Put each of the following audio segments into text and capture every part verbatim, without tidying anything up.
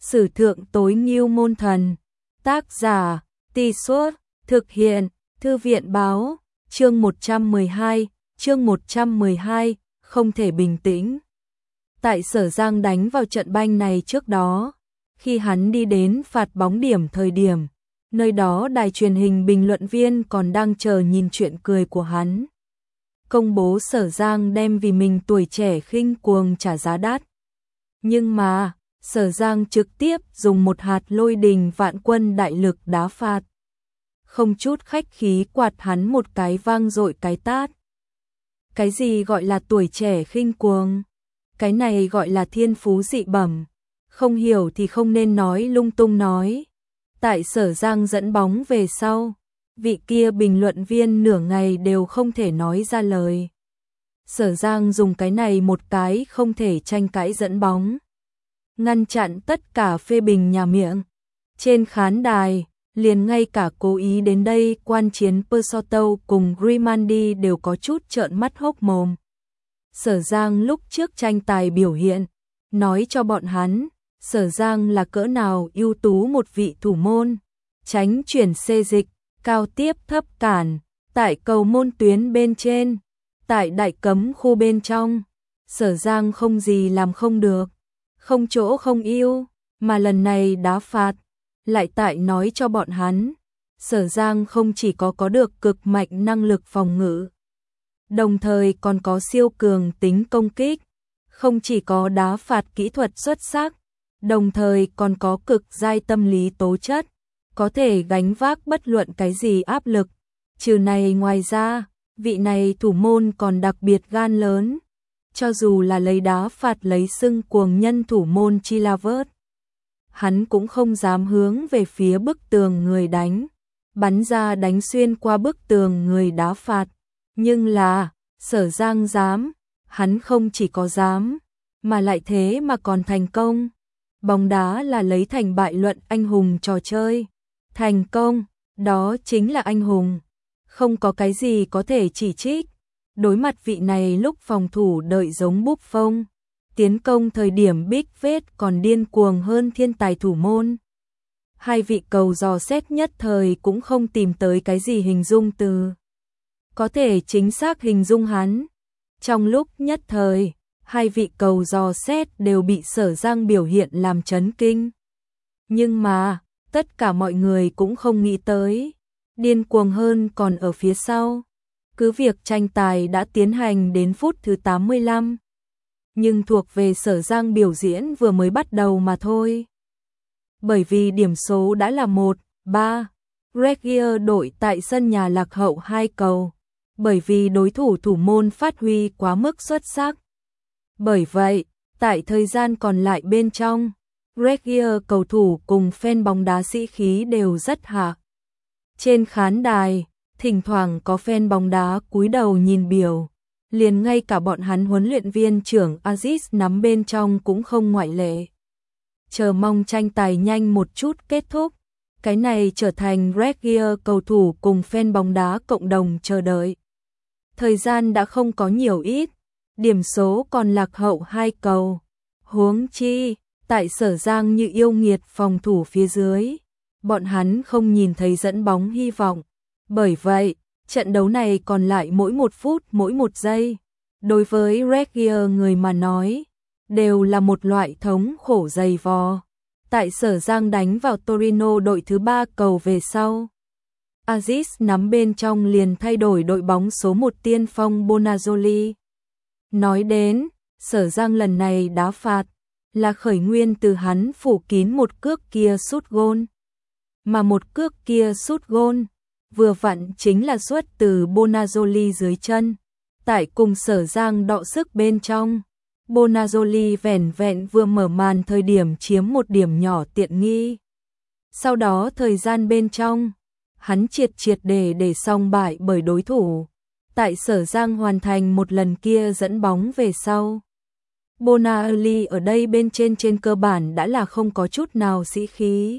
Sử thượng tối ngưu môn thần. Tác giả, Tì Suốt, thực hiện, Thư viện báo, chương một trăm mười hai, chương một trăm mười hai, không thể bình tĩnh. Tại Sở Giang đánh vào trận banh này trước đó, khi hắn đi đến phạt bóng điểm thời điểm, nơi đó đài truyền hình bình luận viên còn đang chờ nhìn chuyện cười của hắn. Công bố Sở Giang đem vì mình tuổi trẻ khinh cuồng trả giá đắt. Nhưng mà, Sở Giang trực tiếp dùng một hạt lôi đình vạn quân đại lực đá phạt. Không chút khách khí quạt hắn một cái vang dội cái tát. Cái gì gọi là tuổi trẻ khinh cuồng? Cái này gọi là thiên phú dị bẩm. Không hiểu thì không nên nói lung tung nói. Tại Sở Giang dẫn bóng về sau, vị kia bình luận viên nửa ngày đều không thể nói ra lời. Sở Giang dùng cái này một cái không thể tranh cãi dẫn bóng, ngăn chặn tất cả phê bình nhà miệng. Trên khán đài, liền ngay cả cố ý đến đây quan chiến Purcell cùng Grimaldi đều có chút trợn mắt hốc mồm. Sở Giang lúc trước tranh tài biểu hiện, nói cho bọn hắn, Sở Giang là cỡ nào ưu tú một vị thủ môn, tránh chuyển xê dịch, cao tiếp thấp cản, tại cầu môn tuyến bên trên, tại đại cấm khu bên trong, Sở Giang không gì làm không được, không chỗ không yêu, mà lần này đá phạt, lại tại nói cho bọn hắn, Sở Giang không chỉ có có được cực mạnh năng lực phòng ngự, đồng thời còn có siêu cường tính công kích, không chỉ có đá phạt kỹ thuật xuất sắc, đồng thời còn có cực giai tâm lý tố chất, có thể gánh vác bất luận cái gì áp lực. Trừ này ngoài ra, vị này thủ môn còn đặc biệt gan lớn, cho dù là lấy đá phạt lấy xưng cuồng nhân thủ môn Chilavert, hắn cũng không dám hướng về phía bức tường người đánh, bắn ra đánh xuyên qua bức tường người đá phạt. Nhưng là, Sở Giang dám, hắn không chỉ có dám, mà lại thế mà còn thành công. Bóng đá là lấy thành bại luận anh hùng trò chơi. Thành công, đó chính là anh hùng. Không có cái gì có thể chỉ trích. Đối mặt vị này lúc phòng thủ đợi giống Buffon, tiến công thời điểm Big Vết còn điên cuồng hơn thiên tài thủ môn. Hai vị cầu dò xét nhất thời cũng không tìm tới cái gì hình dung từ có thể chính xác hình dung hắn. Trong lúc nhất thời, hai vị cầu dò xét đều bị Sở Giang biểu hiện làm chấn kinh. Nhưng mà, tất cả mọi người cũng không nghĩ tới. Điên cuồng hơn còn ở phía sau. Cứ việc tranh tài đã tiến hành đến phút thứ tám mươi lăm. Nhưng thuộc về Sở Giang biểu diễn vừa mới bắt đầu mà thôi. Bởi vì điểm số đã là một ba. Regia đội tại sân nhà lạc hậu hai cầu. Bởi vì đối thủ thủ môn phát huy quá mức xuất sắc. Bởi vậy, tại thời gian còn lại bên trong, Regia cầu thủ cùng fan bóng đá sĩ khí đều rất hạ. Trên khán đài, thỉnh thoảng có fan bóng đá cúi đầu nhìn biểu, liền ngay cả bọn hắn huấn luyện viên trưởng Aziz nắm bên trong cũng không ngoại lệ. Chờ mong tranh tài nhanh một chút kết thúc, cái này trở thành Regia cầu thủ cùng fan bóng đá cộng đồng chờ đợi. Thời gian đã không có nhiều ít, điểm số còn lạc hậu hai cầu. Huống chi, tại Sở Giang như yêu nghiệt phòng thủ phía dưới, bọn hắn không nhìn thấy dẫn bóng hy vọng. Bởi vậy, trận đấu này còn lại mỗi một phút mỗi một giây. Đối với Regia người mà nói, đều là một loại thống khổ dày vò. Tại Sở Giang đánh vào Torino đội thứ ba cầu về sau, Aziz nắm bên trong liền thay đổi đội bóng số một tiên phong Bonazzoli. Nói đến, Sở Giang lần này đá phạt, là khởi nguyên từ hắn phủ kín một cước kia sút gôn. Mà một cước kia sút gôn, vừa vặn chính là xuất từ Bonazzoli dưới chân. Tại cùng Sở Giang đọ sức bên trong, Bonazzoli vẻn vẹn vừa mở màn thời điểm chiếm một điểm nhỏ tiện nghi. Sau đó thời gian bên trong, hắn triệt triệt để để xong bại bởi đối thủ. Tại Sở Giang hoàn thành một lần kia dẫn bóng về sau, Bonazzoli ở đây bên trên trên cơ bản đã là không có chút nào sĩ khí.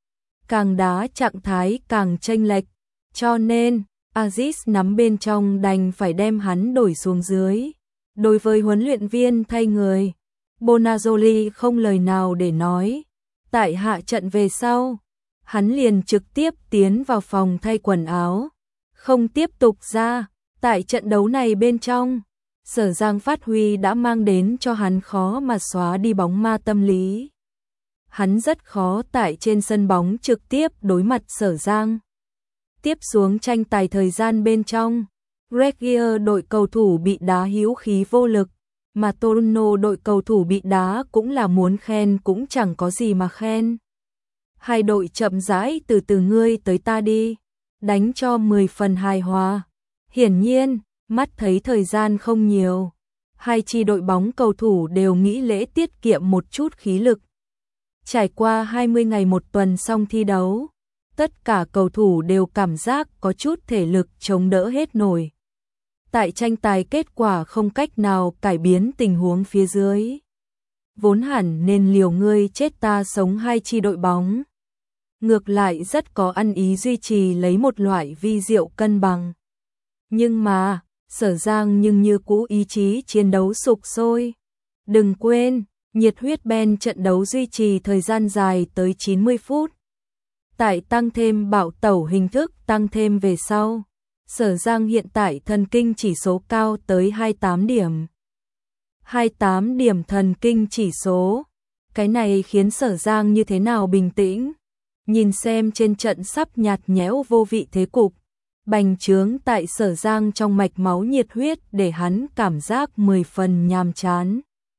Càng đá trạng thái càng chênh lệch, cho nên Aziz nắm bên trong đành phải đem hắn đổi xuống dưới. Đối với huấn luyện viên thay người, Bonazzoli không lời nào để nói. Tại hạ trận về sau, hắn liền trực tiếp tiến vào phòng thay quần áo, không tiếp tục ra. Tại trận đấu này bên trong, Sở Giang phát huy đã mang đến cho hắn khó mà xóa đi bóng ma tâm lý. Hắn rất khó tại trên sân bóng trực tiếp đối mặt Sở Giang. Tiếp xuống tranh tài thời gian bên trong, Regia đội cầu thủ bị đá hữu khí vô lực, mà Torino đội cầu thủ bị đá cũng là muốn khen cũng chẳng có gì mà khen. Hai đội chậm rãi từ từ ngươi tới ta đi, đánh cho mười phần hài hòa. Hiển nhiên, mắt thấy thời gian không nhiều, hai chi đội bóng cầu thủ đều nghĩ lễ tiết kiệm một chút khí lực. Trải qua hai mươi ngày một tuần xong thi đấu, tất cả cầu thủ đều cảm giác có chút thể lực chống đỡ hết nổi. Tại tranh tài kết quả không cách nào cải biến tình huống phía dưới. Vốn hẳn nên liều ngươi chết ta sống hai chi đội bóng. Ngược lại rất có ăn ý duy trì lấy một loại vi diệu cân bằng. Nhưng mà, Sở Giang nhưng như cũ ý chí chiến đấu sục sôi. Đừng quên, nhiệt huyết Ben trận đấu duy trì thời gian dài tới chín mươi phút. Tại tăng thêm bạo tẩu hình thức tăng thêm về sau, Sở Giang hiện tại thần kinh chỉ số cao tới hai mươi tám điểm. hai mươi tám điểm thần kinh chỉ số. Cái này khiến Sở Giang như thế nào bình tĩnh. Nhìn xem trên trận sắp nhạt nhẽo vô vị thế cục, bành trướng tại Sở Giang trong mạch máu nhiệt huyết để hắn cảm giác mười phần nhàm chán.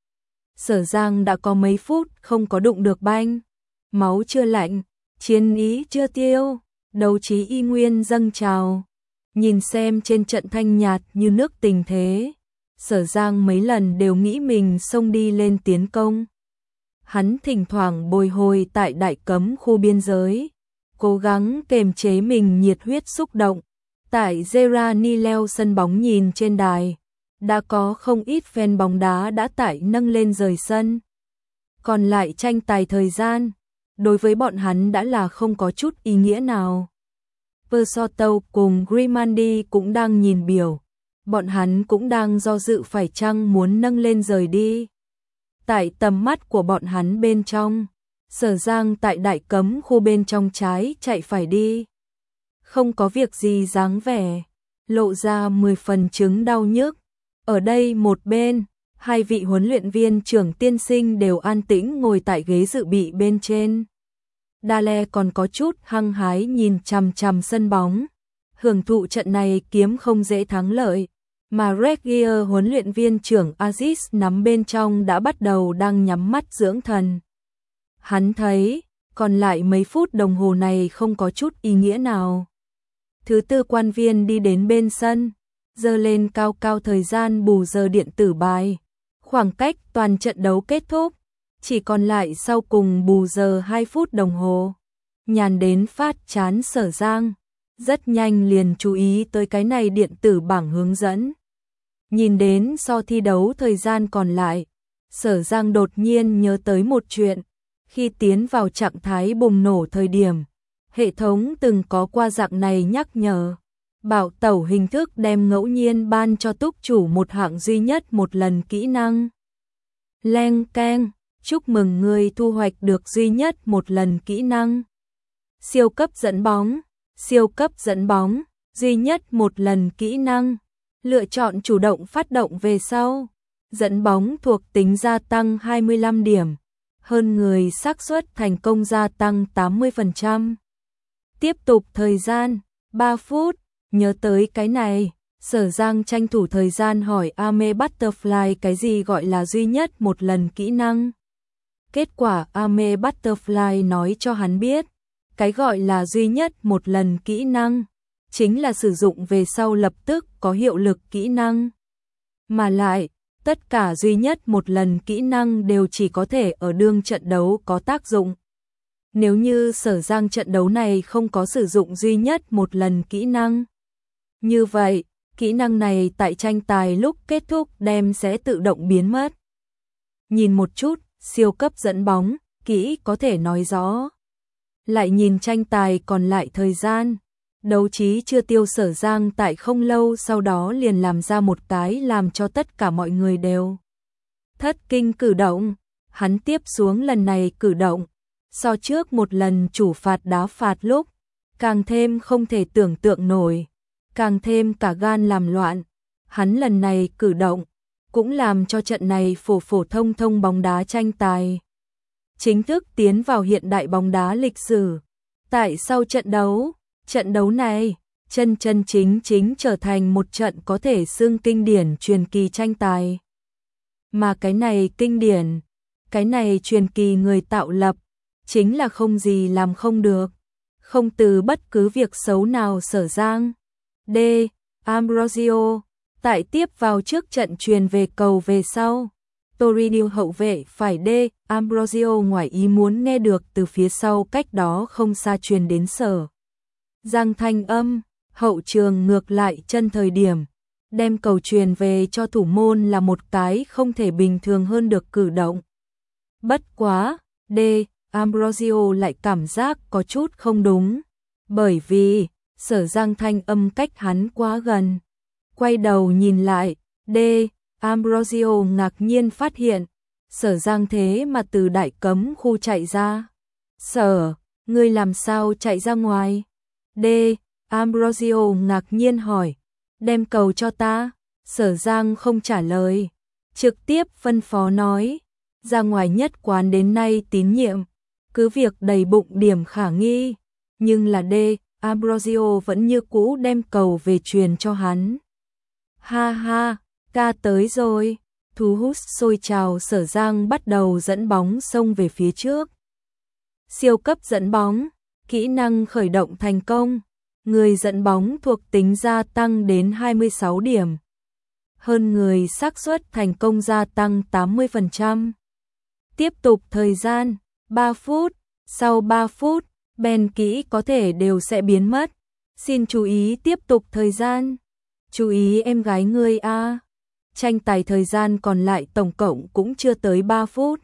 Sở Giang đã có mấy phút không có đụng được banh, máu chưa lạnh, chiến ý chưa tiêu, đấu trí y nguyên dâng trào. Nhìn xem trên trận thanh nhạt như nước tình thế, Sở Giang mấy lần đều nghĩ mình xông đi lên tiến công. Hắn thỉnh thoảng bồi hồi tại đại cấm khu biên giới, cố gắng kềm chế mình nhiệt huyết xúc động. Tại Geranileo sân bóng nhìn trên đài, đã có không ít fan bóng đá đã tại nâng lên rời sân. Còn lại tranh tài thời gian, đối với bọn hắn đã là không có chút ý nghĩa nào. Persoto cùng Grimandi cũng đang nhìn biểu, bọn hắn cũng đang do dự phải chăng muốn nâng lên rời đi. Tại tầm mắt của bọn hắn bên trong, Sở Giang tại đại cấm khu bên trong trái chạy phải đi. Không có việc gì dáng vẻ, lộ ra mười phần chứng đau nhức. Ở đây một bên, hai vị huấn luyện viên trưởng tiên sinh đều an tĩnh ngồi tại ghế dự bị bên trên. Dale còn có chút hăng hái nhìn chằm chằm sân bóng, hưởng thụ trận này kiếm không dễ thắng lợi, mà Regia huấn luyện viên trưởng Aziz nắm bên trong đã bắt đầu đang nhắm mắt dưỡng thần. Hắn thấy, còn lại mấy phút đồng hồ này không có chút ý nghĩa nào. Thứ tư quan viên đi đến bên sân, giơ lên cao cao thời gian bù giờ điện tử bài. Khoảng cách toàn trận đấu kết thúc, chỉ còn lại sau cùng bù giờ hai phút đồng hồ. Nhàn đến phát chán Sở Giang, rất nhanh liền chú ý tới cái này điện tử bảng hướng dẫn. Nhìn đến so thi đấu thời gian còn lại, Sở Giang đột nhiên nhớ tới một chuyện. Khi tiến vào trạng thái bùng nổ thời điểm, hệ thống từng có qua dạng này nhắc nhở. Bảo tẩu hình thức đem ngẫu nhiên ban cho túc chủ một hạng duy nhất một lần kỹ năng. Leng keng, chúc mừng người thu hoạch được duy nhất một lần kỹ năng. Siêu cấp dẫn bóng, siêu cấp dẫn bóng, duy nhất một lần kỹ năng. Lựa chọn chủ động phát động về sau. Dẫn bóng thuộc tính gia tăng hai mươi lăm điểm. Hơn người xác suất thành công gia tăng tám mươi phần trăm. Tiếp tục thời gian, ba phút. Nhớ tới cái này, Sở Giang tranh thủ thời gian hỏi Ame Butterfly cái gì gọi là duy nhất một lần kỹ năng. Kết quả Ame Butterfly nói cho hắn biết, cái gọi là duy nhất một lần kỹ năng, chính là sử dụng về sau lập tức có hiệu lực kỹ năng. Mà lại, tất cả duy nhất một lần kỹ năng đều chỉ có thể ở đương trận đấu có tác dụng. Nếu như Sở Giang trận đấu này không có sử dụng duy nhất một lần kỹ năng, như vậy, kỹ năng này tại tranh tài lúc kết thúc đem sẽ tự động biến mất. Nhìn một chút, siêu cấp dẫn bóng, kỹ có thể nói rõ. Lại nhìn tranh tài còn lại thời gian, đấu trí chưa tiêu Sở Giang tại không lâu sau đó liền làm ra một cái làm cho tất cả mọi người đều thất kinh cử động. Hắn tiếp xuống lần này cử động, So trước một lần chủ phạt đá phạt lúc, càng thêm không thể tưởng tượng nổi, càng thêm cả gan làm loạn. Hắn lần này cử động, cũng làm cho trận này phổ phổ thông thông bóng đá tranh tài chính thức tiến vào hiện đại bóng đá lịch sử. Tại sau trận đấu, trận đấu này, chân chân chính chính trở thành một trận có thể xưng kinh điển truyền kỳ tranh tài. Mà cái này kinh điển, cái này truyền kỳ người tạo lập, chính là không gì làm không được, không từ bất cứ việc xấu nào Sở Giang. D. Ambrosio, tại tiếp vào trước trận truyền về cầu về sau. Torino hậu vệ phải D. Ambrosio ngoài ý muốn nghe được từ phía sau cách đó không xa truyền đến Sở Giang thanh âm, hậu trường ngược lại chân thời điểm, đem cầu truyền về cho thủ môn là một cái không thể bình thường hơn được cử động. Bất quá, D. Ambrosio lại cảm giác có chút không đúng, bởi vì Sở Giang thanh âm cách hắn quá gần. Quay đầu nhìn lại, D. Ambrosio ngạc nhiên phát hiện, Sở Giang thế mà từ đại cấm khu chạy ra. Sở, ngươi làm sao chạy ra ngoài? D. Ambrosio ngạc nhiên hỏi, đem cầu cho ta. Sở Giang không trả lời, trực tiếp phân phó nói, ra ngoài nhất quán đến nay tín nhiệm, cứ việc đầy bụng điểm khả nghi, nhưng là D. Ambrosio vẫn như cũ đem cầu về truyền cho hắn. Ha ha, ca tới rồi, thu hút sôi trào. Sở Giang bắt đầu dẫn bóng xông về phía trước. Siêu cấp dẫn bóng, kỹ năng khởi động thành công, người dẫn bóng thuộc tính gia tăng đến hai mươi sáu điểm. Hơn người xác suất thành công gia tăng tám mươi phần trăm. Tiếp tục thời gian, ba phút, sau ba phút, bèn kỹ có thể đều sẽ biến mất. Xin chú ý tiếp tục thời gian. Chú ý em gái ngươi a. Tranh tài thời gian còn lại tổng cộng cũng chưa tới ba phút.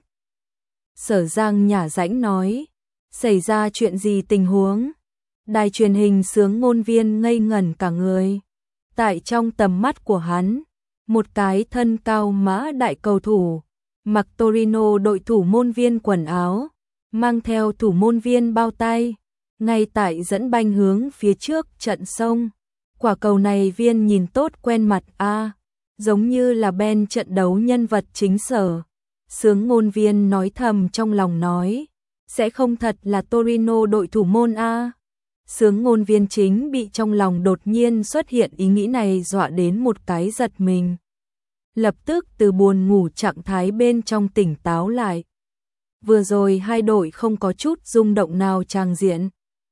Sở Giang nhả rãnh nói, xảy ra chuyện gì tình huống? Đài truyền hình xướng ngôn viên ngây ngẩn cả người. Tại trong tầm mắt của hắn, một cái thân cao mã đại cầu thủ, mặc Torino đội thủ môn viên quần áo, mang theo thủ môn viên bao tay, ngay tại dẫn banh hướng phía trước trận sông. Quả cầu này viên nhìn tốt quen mặt a, à, giống như là Ben trận đấu nhân vật chính Sở. Xướng ngôn viên nói thầm trong lòng nói, sẽ không thật là Torino đội thủ môn a. À. Xướng ngôn viên chính bị trong lòng đột nhiên xuất hiện ý nghĩ này dọa đến một cái giật mình. Lập tức từ buồn ngủ trạng thái bên trong tỉnh táo lại. Vừa rồi hai đội không có chút rung động nào tràng diện.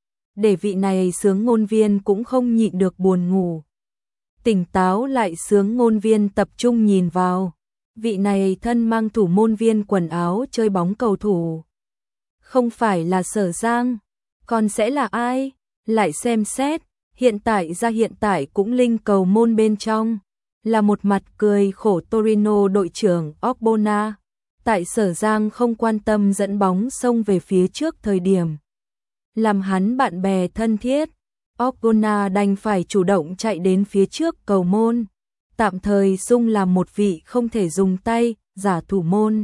Để vị này xướng ngôn viên cũng không nhịn được buồn ngủ. Tỉnh táo lại, xướng ngôn viên tập trung nhìn vào. Vị này thân mang thủ môn viên quần áo chơi bóng cầu thủ. Không phải là Sở Giang, còn sẽ là ai? Lại xem xét, hiện tại ra hiện tại cũng linh cầu môn bên trong. Là một mặt cười khổ Torino đội trưởng Ogbonna. Tại Sở Giang không quan tâm dẫn bóng xông về phía trước thời điểm. Làm hắn bạn bè thân thiết, Ogbonna đành phải chủ động chạy đến phía trước cầu môn. Tạm thời dung làm một vị không thể dùng tay, giả thủ môn.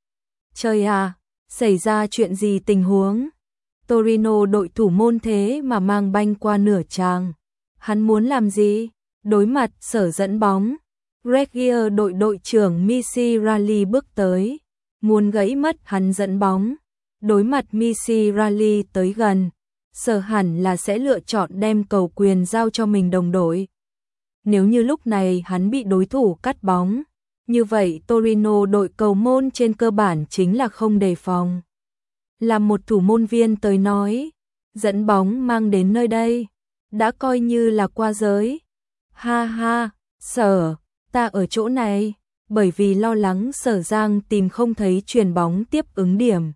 Trời à, xảy ra chuyện gì tình huống? Torino đội thủ môn thế mà mang banh qua nửa tràng. Hắn muốn làm gì? Đối mặt Sở dẫn bóng, Regia đội đội trưởng Missy Rally bước tới, muốn gãy mất hắn dẫn bóng. Đối mặt Missy Rally tới gần, Sở hẳn là sẽ lựa chọn đem cầu quyền giao cho mình đồng đội. Nếu như lúc này hắn bị đối thủ cắt bóng, như vậy Torino đội cầu môn trên cơ bản chính là không đề phòng. Làm một thủ môn viên tới nói, dẫn bóng mang đến nơi đây, đã coi như là qua giới. Ha ha, Sở, ta ở chỗ này, bởi vì lo lắng Sở Giang tìm không thấy chuyền bóng tiếp ứng điểm.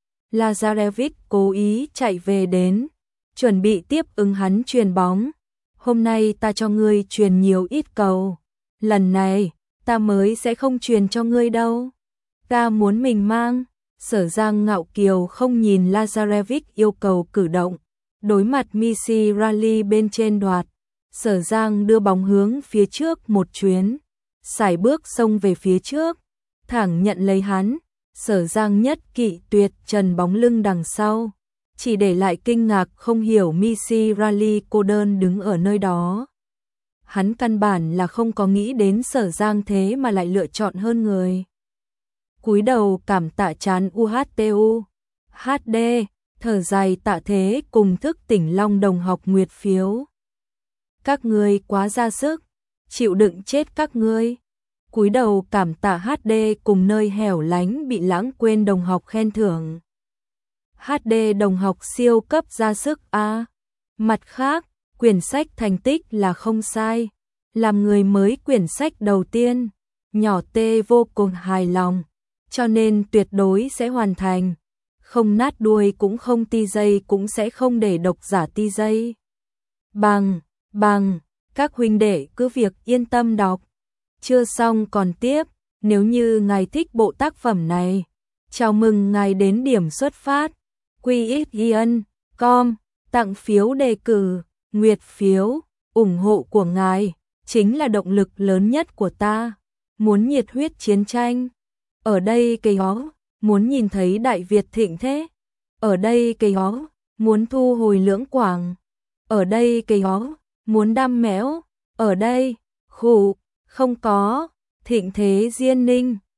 Lazarevic cố ý chạy về đến, chuẩn bị tiếp ứng hắn chuyền bóng. Hôm nay ta cho ngươi chuyền nhiều ít cầu, lần này ta mới sẽ không chuyền cho ngươi đâu. Ta muốn mình mang. Sở Giang ngạo kiều không nhìn Lazarevic yêu cầu cử động. Đối mặt Missy Rally bên trên đoạt, Sở Giang đưa bóng hướng phía trước một chuyến, sải bước xông về phía trước, thẳng nhận lấy hắn. Sở Giang nhất kỵ tuyệt trần bóng lưng đằng sau, chỉ để lại kinh ngạc không hiểu Missy Rally cô đơn đứng ở nơi đó. Hắn căn bản là không có nghĩ đến Sở Giang thế mà lại lựa chọn hơn người. Cúi đầu cảm tạ chán u hát tê u. hát đê, thở dài tạ thế cùng thức tỉnh Long đồng học nguyệt phiếu. Các ngươi quá ra sức, chịu đựng chết các ngươi. Cúi đầu cảm tạ hát đê cùng nơi hẻo lánh bị lãng quên đồng học khen thưởng. hát đê đồng học siêu cấp ra sức a. À. Mặt khác, quyển sách thành tích là không sai. Làm người mới quyển sách đầu tiên, nhỏ tê vô cùng hài lòng, cho nên tuyệt đối sẽ hoàn thành. Không nát đuôi cũng không ti dây cũng sẽ không để độc giả ti dây. Bằng, bằng, các huynh đệ cứ việc yên tâm đọc. Chưa xong còn tiếp, nếu như ngài thích bộ tác phẩm này, chào mừng ngài đến điểm xuất phát. quy ích yên com tặng phiếu đề cử, nguyệt phiếu, ủng hộ của ngài chính là động lực lớn nhất của ta. Muốn nhiệt huyết chiến tranh, ở đây cây ó, muốn nhìn thấy Đại Việt thịnh thế, ở đây cây ó, muốn thu hồi Lưỡng Quảng, ở đây cây ó, muốn đam mẽo, ở đây, khủ, không có, thịnh thế Diên Ninh.